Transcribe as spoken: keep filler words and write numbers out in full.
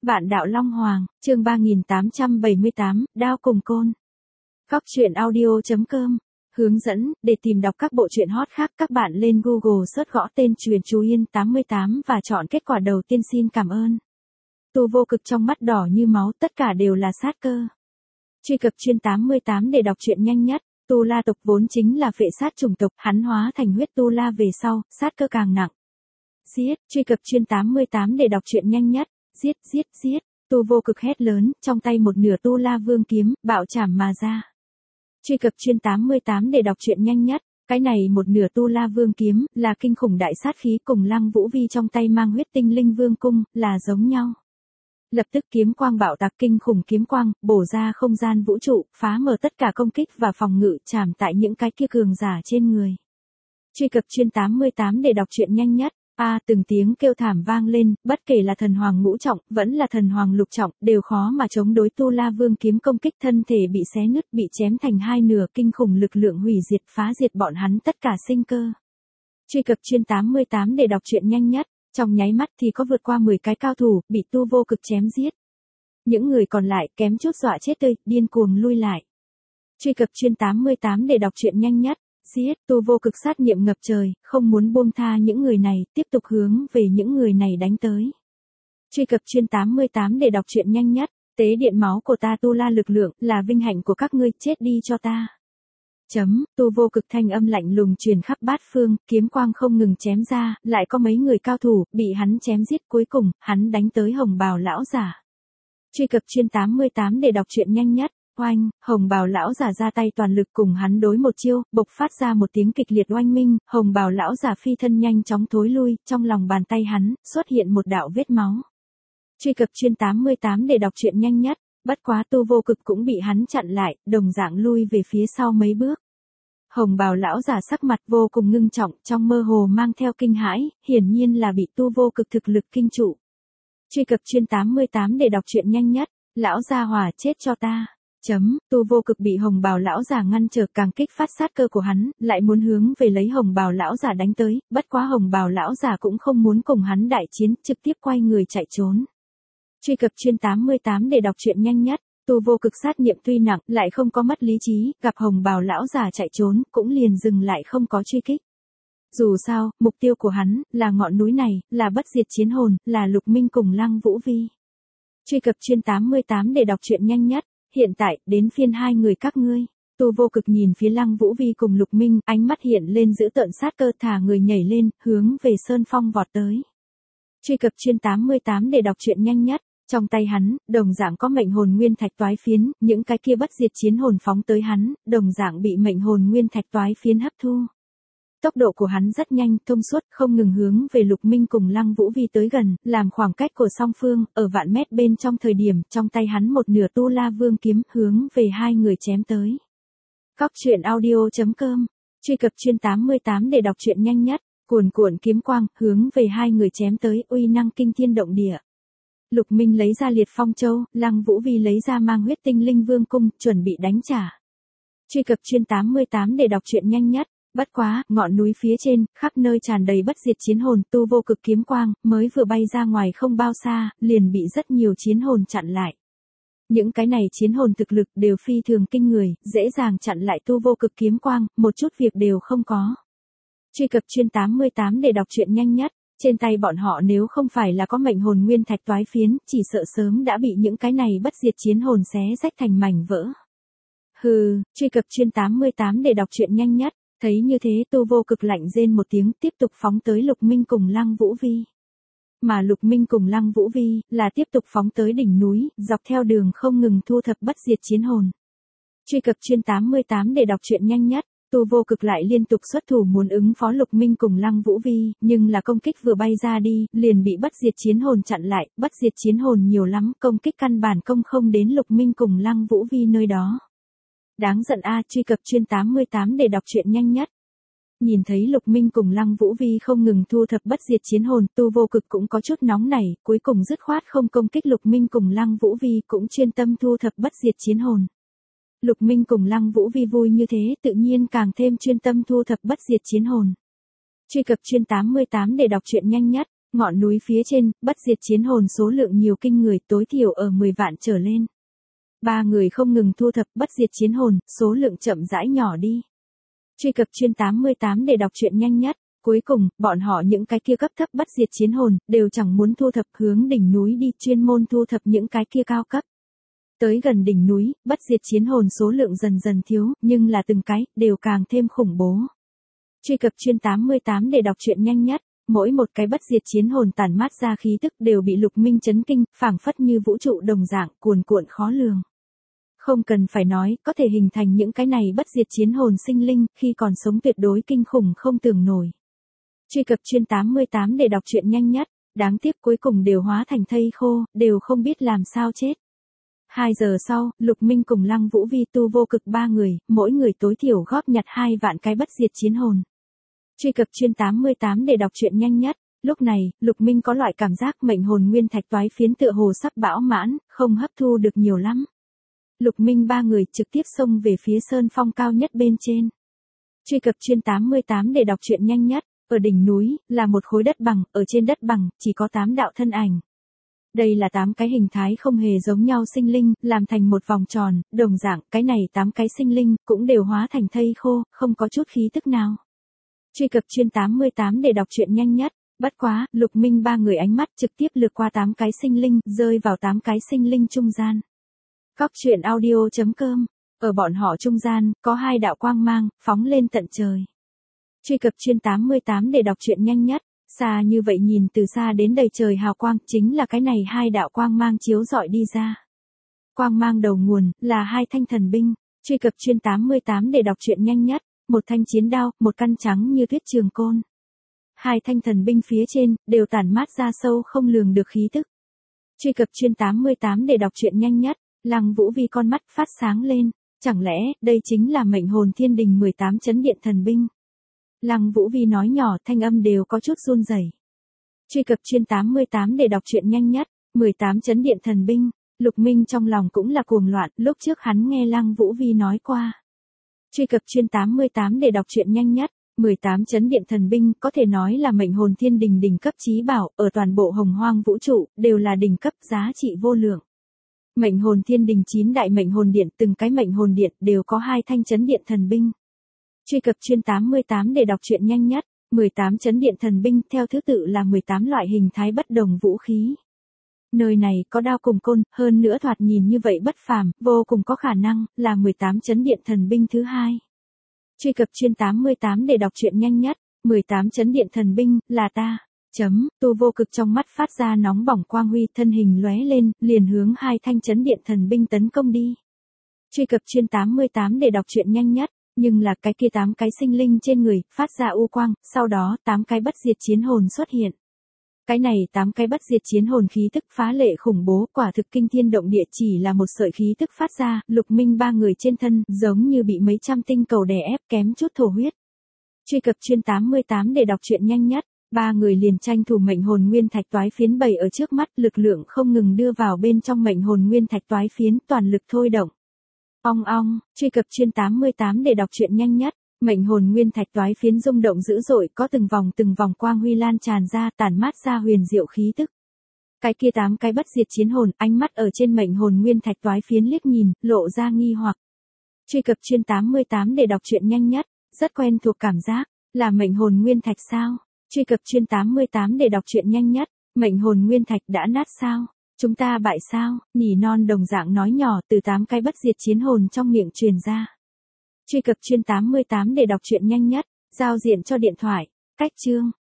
Vạn đạo Long Hoàng, chương ba nghìn tám trăm bảy mươi tám, Đao cùng Côn. Góc truyện audio chấm com. Hướng dẫn, để tìm đọc các bộ truyện hot khác các bạn lên Google search gõ tên Truyện Chú Yên tám mươi tám và chọn kết quả đầu tiên. Xin cảm ơn. Tu vô cực trong mắt đỏ như máu, tất cả đều là sát cơ. Truy cập chuyên tám mươi tám để đọc truyện nhanh nhất. Tu La tộc vốn chính là phệ sát chủng tộc, hắn hóa thành huyết Tu La về sau, sát cơ càng nặng. Giết, truy cập chuyên tám mươi tám để đọc truyện nhanh nhất. Giết, giết, giết, Tu vô cực hét lớn, trong tay một nửa Tu La Vương kiếm, bạo chảm mà ra. Truy cập chuyên tám mươi tám để đọc truyện nhanh nhất. Cái này một nửa Tu La Vương kiếm, là kinh khủng đại sát khí cùng Lăng Vũ Vi trong tay mang huyết tinh linh vương cung, là giống nhau. Lập tức kiếm quang bạo tạc, kinh khủng kiếm quang, bổ ra không gian vũ trụ, phá mở tất cả công kích và phòng ngự, chạm tại những cái kia cường giả trên người. Truy cập chuyên tám mươi tám để đọc truyện nhanh nhất. A à, từng tiếng kêu thảm vang lên, bất kể là thần hoàng ngũ trọng, vẫn là thần hoàng lục trọng, đều khó mà chống đối Tu La Vương kiếm công kích, thân thể bị xé nứt, bị chém thành hai nửa, kinh khủng lực lượng hủy diệt phá diệt bọn hắn tất cả sinh cơ. Truy cập chuyên tám mươi tám để đọc truyện nhanh nhất. Trong nháy mắt thì có vượt qua mười cái cao thủ, bị Tu vô cực chém giết. Những người còn lại kém chút dọa chết tươi, điên cuồng lui lại. Truy cập chuyên tám mươi tám để đọc truyện nhanh nhất. Giết, Tu vô cực sát niệm ngập trời, không muốn buông tha những người này, tiếp tục hướng về những người này đánh tới. Truy cập chuyên tám mươi tám để đọc truyện nhanh nhất. Tế điện máu của ta Tu La lực lượng, là vinh hạnh của các ngươi, chết đi cho ta. Chấm, Tu vô cực thanh âm lạnh lùng truyền khắp bát phương, kiếm quang không ngừng chém ra, lại có mấy người cao thủ, bị hắn chém giết, cuối cùng, hắn đánh tới hồng bào lão giả. Truy cập chuyên tám mươi tám để đọc truyện nhanh nhất. Oanh, hồng bào lão giả ra tay toàn lực cùng hắn đối một chiêu, bộc phát ra một tiếng kịch liệt oanh minh, hồng bào lão giả phi thân nhanh chóng thối lui, trong lòng bàn tay hắn, xuất hiện một đạo vết máu. Truy cập chuyên tám mươi tám để đọc truyện nhanh nhất. Bất quá Tu vô cực cũng bị hắn chặn lại, đồng dạng lui về phía sau mấy bước. Hồng bào lão giả sắc mặt vô cùng ngưng trọng, trong mơ hồ mang theo kinh hãi, hiển nhiên là bị Tu vô cực thực lực kinh trụ. Truy cập chuyên tám mươi tám để đọc truyện nhanh nhất. Lão gia hỏa, chết cho ta. Chấm, Tu vô cực bị hồng bào lão giả ngăn trở, càng kích phát sát cơ của hắn, lại muốn hướng về lấy hồng bào lão giả đánh tới, bất quá hồng bào lão giả cũng không muốn cùng hắn đại chiến, trực tiếp quay người chạy trốn. Truy cập chuyên tám mươi tám để đọc truyện nhanh nhất. Tu vô cực sát niệm tuy nặng, lại không có mất lý trí, gặp hồng bào lão giả chạy trốn, cũng liền dừng lại không có truy kích. Dù sao, mục tiêu của hắn, là ngọn núi này, là bất diệt chiến hồn, là Lục Minh cùng Lăng Vũ Vi. Truy cập chuyên tám mươi tám để đọc truyện nhanh nhất. Hiện tại, đến phiên hai người các ngươi. Tu vô cực nhìn phía Lăng Vũ Vi cùng Lục Minh, ánh mắt hiện lên dữ tợn sát cơ, thả người nhảy lên, hướng về Sơn Phong vọt tới. Truy cập chuyên tám mươi tám để đọc truyện nhanh nhất. Trong tay hắn, đồng dạng có mệnh hồn nguyên thạch toái phiến, những cái kia bất diệt chiến hồn phóng tới hắn, đồng dạng bị mệnh hồn nguyên thạch toái phiến hấp thu. Tốc độ của hắn rất nhanh, thông suốt, không ngừng hướng về Lục Minh cùng Lăng Vũ Vi tới gần, làm khoảng cách của song phương, ở vạn mét bên trong thời điểm, trong tay hắn một nửa Tu La Vương kiếm, hướng về hai người chém tới. Góc truyện audio chấm com. Truy cập chuyên tám mươi tám để đọc truyện nhanh nhất. Cuồn cuộn kiếm quang, hướng về hai người chém tới, uy năng kinh thiên động địa. Lục Minh lấy ra Liệt Phong Châu, Lăng Vũ Vi lấy ra mang huyết tinh linh vương cung, chuẩn bị đánh trả. Truy cập chuyên tám mươi tám để đọc truyện nhanh nhất. Bất quá, ngọn núi phía trên, khắp nơi tràn đầy bất diệt chiến hồn, Tu vô cực kiếm quang, mới vừa bay ra ngoài không bao xa, liền bị rất nhiều chiến hồn chặn lại. Những cái này chiến hồn thực lực đều phi thường kinh người, dễ dàng chặn lại Tu vô cực kiếm quang, một chút việc đều không có. Truy cập chuyên tám mươi tám để đọc truyện nhanh nhất. Trên tay bọn họ nếu không phải là có mệnh hồn nguyên thạch toái phiến, chỉ sợ sớm đã bị những cái này bất diệt chiến hồn xé rách thành mảnh vỡ. Hừ, truy cập chuyên tám mươi tám để đọc truyện nhanh nhất. Thấy như thế, Tu vô cực lạnh rên một tiếng, tiếp tục phóng tới Lục Minh cùng Lăng Vũ Vi. Mà Lục Minh cùng Lăng Vũ Vi, là tiếp tục phóng tới đỉnh núi, dọc theo đường không ngừng thu thập bất diệt chiến hồn. Truy cập chuyên tám mươi tám để đọc truyện nhanh nhất. Tu vô cực lại liên tục xuất thủ muốn ứng phó Lục Minh cùng Lăng Vũ Vi, nhưng là công kích vừa bay ra đi, liền bị bất diệt chiến hồn chặn lại, bất diệt chiến hồn nhiều lắm, công kích căn bản công không đến Lục Minh cùng Lăng Vũ Vi nơi đó. Đáng giận a, truy cập chuyên tám mươi tám để đọc truyện nhanh nhất. Nhìn thấy Lục Minh cùng Lăng Vũ Vi không ngừng thu thập bất diệt chiến hồn, Tu vô cực cũng có chút nóng nảy, cuối cùng dứt khoát không công kích Lục Minh cùng Lăng Vũ Vi, cũng chuyên tâm thu thập bất diệt chiến hồn. Lục Minh cùng Lăng Vũ Vi vui như thế, tự nhiên càng thêm chuyên tâm thu thập bất diệt chiến hồn. Truy cập chuyên tám mươi tám để đọc truyện nhanh nhất. Ngọn núi phía trên, bất diệt chiến hồn số lượng nhiều kinh người, tối thiểu ở mười vạn trở lên. Ba người không ngừng thu thập bất diệt chiến hồn, số lượng chậm rãi nhỏ đi. Truy cập chuyên tám mươi tám để đọc truyện nhanh nhất. Cuối cùng, bọn họ những cái kia cấp thấp bất diệt chiến hồn, đều chẳng muốn thu thập hướng đỉnh núi đi, chuyên môn thu thập những cái kia cao cấp. Tới gần đỉnh núi, bất diệt chiến hồn số lượng dần dần thiếu, nhưng là từng cái, đều càng thêm khủng bố. Truy cập chuyên tám mươi tám để đọc truyện nhanh nhất. Mỗi một cái bất diệt chiến hồn tản mát ra khí tức đều bị Lục Minh chấn kinh, phảng phất như vũ trụ đồng dạng, cuồn cuộn khó lường. Không cần phải nói, có thể hình thành những cái này bất diệt chiến hồn sinh linh, khi còn sống tuyệt đối kinh khủng không tưởng nổi. Truy cập chuyên tám mươi tám để đọc truyện nhanh nhất. Đáng tiếc cuối cùng đều hóa thành thây khô, đều không biết làm sao chết. Hai giờ sau, Lục Minh cùng Lăng Vũ Vi tu vô cực ba người, mỗi người tối thiểu góp nhặt hai vạn cái bất diệt chiến hồn. Truy cập chuyên tám mươi tám để đọc truyện nhanh nhất. Lúc này, Lục Minh có loại cảm giác mệnh hồn nguyên thạch toái phiến tựa hồ sắp bão mãn, không hấp thu được nhiều lắm. Lục Minh ba người trực tiếp xông về phía sơn phong cao nhất bên trên. Truy cập chuyên tám mươi tám để đọc truyện nhanh nhất. Ở đỉnh núi, là một khối đất bằng, ở trên đất bằng, chỉ có tám đạo thân ảnh. Đây là tám cái hình thái không hề giống nhau sinh linh, làm thành một vòng tròn, đồng dạng, cái này tám cái sinh linh, cũng đều hóa thành thây khô, không có chút khí tức nào. Truy cập chuyên tám mươi tám để đọc truyện nhanh nhất. Bất quá, Lục Minh ba người ánh mắt trực tiếp lướt qua tám cái sinh linh, rơi vào tám cái sinh linh trung gian. Góc truyện audio chấm com. Ở bọn họ trung gian, có hai đạo quang mang, phóng lên tận trời. Truy cập chuyên tám mươi tám để đọc truyện nhanh nhất. Xa như vậy nhìn từ xa đến đầy trời hào quang, chính là cái này hai đạo quang mang chiếu rọi đi ra. Quang mang đầu nguồn, là hai thanh thần binh. Truy cập chuyên tám mươi tám để đọc truyện nhanh nhất. Một thanh chiến đao, một căn trắng như tuyết trường côn. Hai thanh thần binh phía trên, đều tản mát ra sâu không lường được khí tức. Truy cập chuyên tám mươi tám để đọc truyện nhanh nhất. Lăng Vũ Vi con mắt phát sáng lên. Chẳng lẽ, đây chính là mệnh hồn thiên đình mười tám chấn điện thần binh? Lăng Vũ Vi nói nhỏ, thanh âm đều có chút run rẩy. Truy cập chuyên tám mươi tám để đọc truyện nhanh nhất. mười tám chấn điện thần binh. Lục Minh trong lòng cũng là cuồng loạn, lúc trước hắn nghe Lăng Vũ Vi nói qua. Truy cập chuyên tám mươi tám để đọc truyện nhanh nhất. mười tám chấn điện thần binh có thể nói là mệnh hồn thiên đình đỉnh cấp chí bảo, ở toàn bộ hồng hoang vũ trụ, đều là đỉnh cấp giá trị vô lượng. Mệnh hồn thiên đình chín đại mệnh hồn điện, từng cái mệnh hồn điện đều có hai thanh chấn điện thần binh. Truy cập chuyên tám mươi tám để đọc truyện nhanh nhất. mười tám chấn điện thần binh theo thứ tự là mười tám loại hình thái bất đồng vũ khí. Nơi này có đao cùng côn, hơn nữa thoạt nhìn như vậy bất phàm, vô cùng có khả năng là mười tám chấn điện thần binh thứ hai. Truy cập chuyên tám mươi tám để đọc truyện nhanh nhất. mười tám chấn điện thần binh là ta. Chấm, tu vô cực trong mắt phát ra nóng bỏng quang huy, thân hình lóe lên, liền hướng hai thanh chấn điện thần binh tấn công đi. Truy cập chuyên tám mươi tám để đọc truyện nhanh nhất. Nhưng là cái kia tám cái sinh linh trên người, phát ra u quang, sau đó tám cái bất diệt chiến hồn xuất hiện. Cái này tám cái bất diệt chiến hồn khí tức phá lệ khủng bố, quả thực kinh thiên động địa, chỉ là một sợi khí tức phát ra, Lục Minh ba người trên thân, giống như bị mấy trăm tinh cầu đè ép, kém chút thổ huyết. Truy cập chuyên tám mươi tám để đọc truyện nhanh nhất. Ba người liền tranh thủ mệnh hồn nguyên thạch toái phiến bày ở trước mắt, lực lượng không ngừng đưa vào bên trong mệnh hồn nguyên thạch toái phiến, toàn lực thôi động. Ong ong, truy cập chuyên tám mươi tám để đọc truyện nhanh nhất. Mệnh hồn nguyên thạch toái phiến rung động dữ dội, có từng vòng từng vòng quang huy lan tràn ra, tản mát ra huyền diệu khí tức. Cái kia tám cái bất diệt chiến hồn, ánh mắt ở trên mệnh hồn nguyên thạch toái phiến liếc nhìn, lộ ra nghi hoặc. Truy cập chuyên tám mươi tám để đọc truyện nhanh nhất. Rất quen thuộc cảm giác, là mệnh hồn nguyên thạch sao? Truy cập chuyên tám mươi tám để đọc truyện nhanh nhất. Mệnh hồn nguyên thạch đã nát sao? Chúng ta bại sao? Nỉ non đồng dạng nói nhỏ từ tám cái bất diệt chiến hồn trong miệng truyền ra. Truy cập chuyên tám mươi tám để đọc truyện nhanh nhất. Giao diện cho điện thoại. Cách chương.